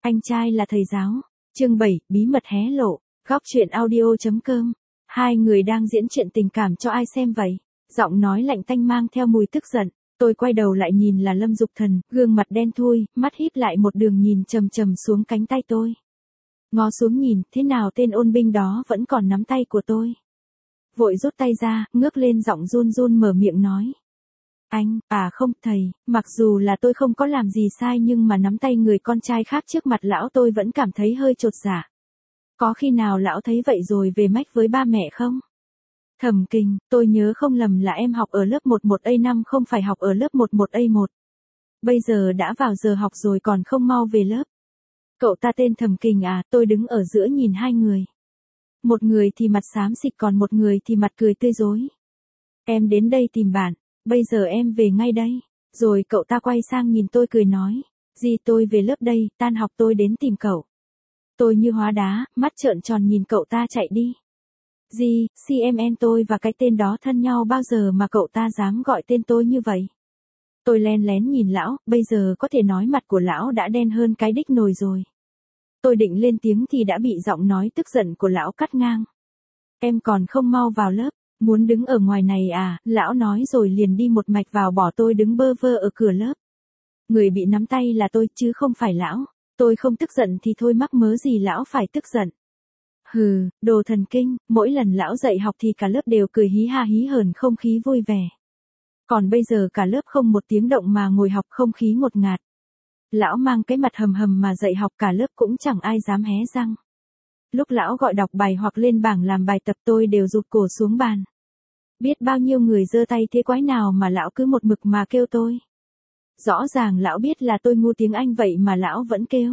Anh trai là thầy giáo. Chương 7, bí mật hé lộ. Góc truyện audio.com. Hai người đang diễn chuyện tình cảm cho ai xem vậy? Giọng nói lạnh tanh mang theo mùi tức giận. Tôi quay đầu lại nhìn là Lâm Dục Thần, gương mặt đen thui, mắt híp lại một đường nhìn chầm chầm xuống cánh tay tôi. Ngó xuống nhìn, thế nào tên ôn binh đó vẫn còn nắm tay của tôi. Vội rút tay ra, ngước lên giọng run run mở miệng nói. Anh, không, thầy, mặc dù là tôi không có làm gì sai nhưng mà nắm tay người con trai khác trước mặt lão tôi vẫn cảm thấy hơi chột dạ. Có khi nào lão thấy vậy rồi về mách với ba mẹ không? Thẩm Kình, tôi nhớ không lầm là em học ở lớp 11A5 không phải học ở lớp 11A1. Bây giờ đã vào giờ học rồi còn không mau về lớp. Cậu ta tên Thẩm Kình à, tôi đứng ở giữa nhìn hai người. Một người thì mặt xám xịt còn một người thì mặt cười tươi rói. Em đến đây tìm bạn, bây giờ em về ngay đây. Rồi cậu ta quay sang nhìn tôi cười nói. Dì tôi về lớp đây, tan học tôi đến tìm cậu. Tôi như hóa đá, mắt trợn tròn nhìn cậu ta chạy đi. Dì, CMN tôi và cái tên đó thân nhau bao giờ mà cậu ta dám gọi tên tôi như vậy? Tôi len lén nhìn lão, bây giờ có thể nói mặt của lão đã đen hơn cái đích nồi rồi. Tôi định lên tiếng thì đã bị giọng nói tức giận của lão cắt ngang. Em còn không mau vào lớp, muốn đứng ở ngoài này à, lão nói rồi liền đi một mạch vào bỏ tôi đứng bơ vơ ở cửa lớp. Người bị nắm tay là tôi chứ không phải lão, tôi không tức giận thì thôi mắc mớ gì lão phải tức giận. Hừ, đồ thần kinh, mỗi lần lão dạy học thì cả lớp đều cười hí ha hí hởn không khí vui vẻ. Còn bây giờ cả lớp không một tiếng động mà ngồi học không khí ngột ngạt. Lão mang cái mặt hầm hầm mà dạy học cả lớp cũng chẳng ai dám hé răng. Lúc lão gọi đọc bài hoặc lên bảng làm bài tập tôi đều rụt cổ xuống bàn. Biết bao nhiêu người giơ tay thế quái nào mà lão cứ một mực mà kêu tôi. Rõ ràng lão biết là tôi ngu tiếng Anh vậy mà lão vẫn kêu.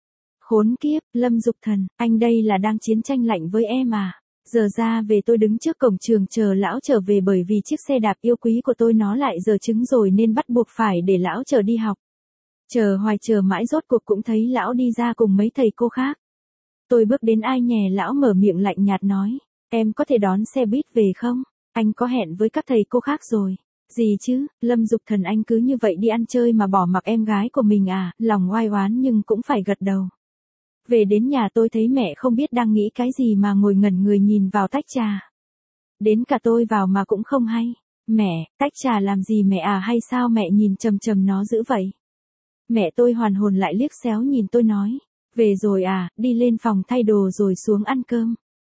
Khốn kiếp, Lâm Dục Thần, anh đây là đang chiến tranh lạnh với em à? Giờ ra về tôi đứng trước cổng trường chờ lão trở về bởi vì chiếc xe đạp yêu quý của tôi nó lại giờ trứng rồi nên bắt buộc phải để lão chờ đi học. Chờ hoài chờ mãi rốt cuộc cũng thấy lão đi ra cùng mấy thầy cô khác. Tôi bước đến ai nhè lão mở miệng lạnh nhạt nói, em có thể đón xe buýt về không? Anh có hẹn với các thầy cô khác rồi. Gì chứ, Lâm Dục Thần anh cứ như vậy đi ăn chơi mà bỏ mặc em gái của mình à, lòng oai oán nhưng cũng phải gật đầu. Về đến nhà tôi thấy mẹ không biết đang nghĩ cái gì mà ngồi ngẩn người nhìn vào tách trà. Đến cả tôi vào mà cũng không hay. Mẹ, tách trà làm gì mẹ à hay sao mẹ nhìn chầm chầm nó dữ vậy? Mẹ tôi hoàn hồn lại liếc xéo nhìn tôi nói. Về rồi à, đi lên phòng thay đồ rồi xuống ăn cơm.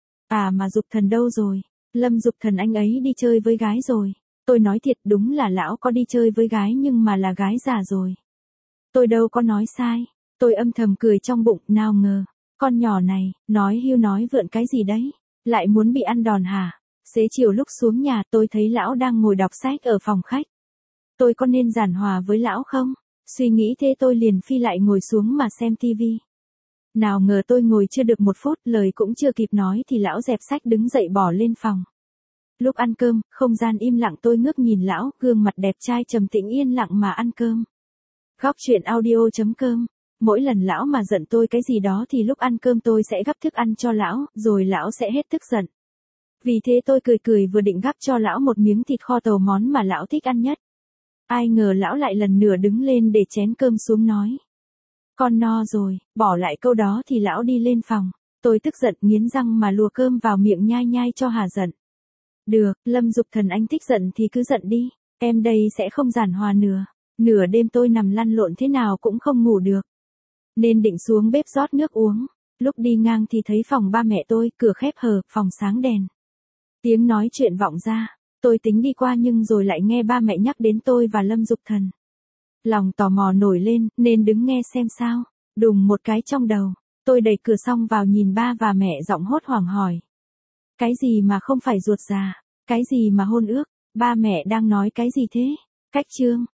À mà Dục Thần đâu rồi? Lâm Dục Thần anh ấy đi chơi với gái rồi. Tôi nói thiệt đúng là lão có đi chơi với gái nhưng mà là gái già rồi. Tôi đâu có nói sai. Tôi âm thầm cười trong bụng, nào ngờ. Con nhỏ này, nói hưu nói vượn cái gì đấy? Lại muốn bị ăn đòn hả? Xế chiều lúc xuống nhà tôi thấy lão đang ngồi đọc sách ở phòng khách. Tôi có nên giản hòa với lão không? Suy nghĩ thế tôi liền phi lại ngồi xuống mà xem tivi. Nào ngờ tôi ngồi chưa được một phút lời cũng chưa kịp nói thì lão dẹp sách đứng dậy bỏ lên phòng. Lúc ăn cơm, không gian im lặng tôi ngước nhìn lão, gương mặt đẹp trai trầm tĩnh yên lặng mà ăn cơm. Góc truyện audio.com. Mỗi lần lão mà giận tôi cái gì đó thì lúc ăn cơm tôi sẽ gắp thức ăn cho lão, rồi lão sẽ hết tức giận. Vì thế tôi cười cười vừa định gắp cho lão một miếng thịt kho tàu món mà lão thích ăn nhất. Ai ngờ lão lại lần nữa đứng lên để chén cơm xuống nói. Con no rồi, bỏ lại câu đó thì lão đi lên phòng. Tôi tức giận nghiến răng mà lùa cơm vào miệng nhai nhai cho hà giận. Được, Lâm Dục Thần anh thích giận thì cứ giận đi, em đây sẽ không giản hòa nữa. Nửa đêm tôi nằm lăn lộn thế nào cũng không ngủ được. Nên định xuống bếp rót nước uống. Lúc đi ngang thì thấy phòng ba mẹ tôi, cửa khép hờ, phòng sáng đèn. Tiếng nói chuyện vọng ra. Tôi tính đi qua nhưng rồi lại nghe ba mẹ nhắc đến tôi và Lâm Dục Thần. Lòng tò mò nổi lên, nên đứng nghe xem sao. Đùng một cái trong đầu. Tôi đẩy cửa xong vào nhìn ba và mẹ giọng hốt hoảng hỏi. Cái gì mà không phải ruột già? Cái gì mà hôn ước? Ba mẹ đang nói cái gì thế? Cách chương.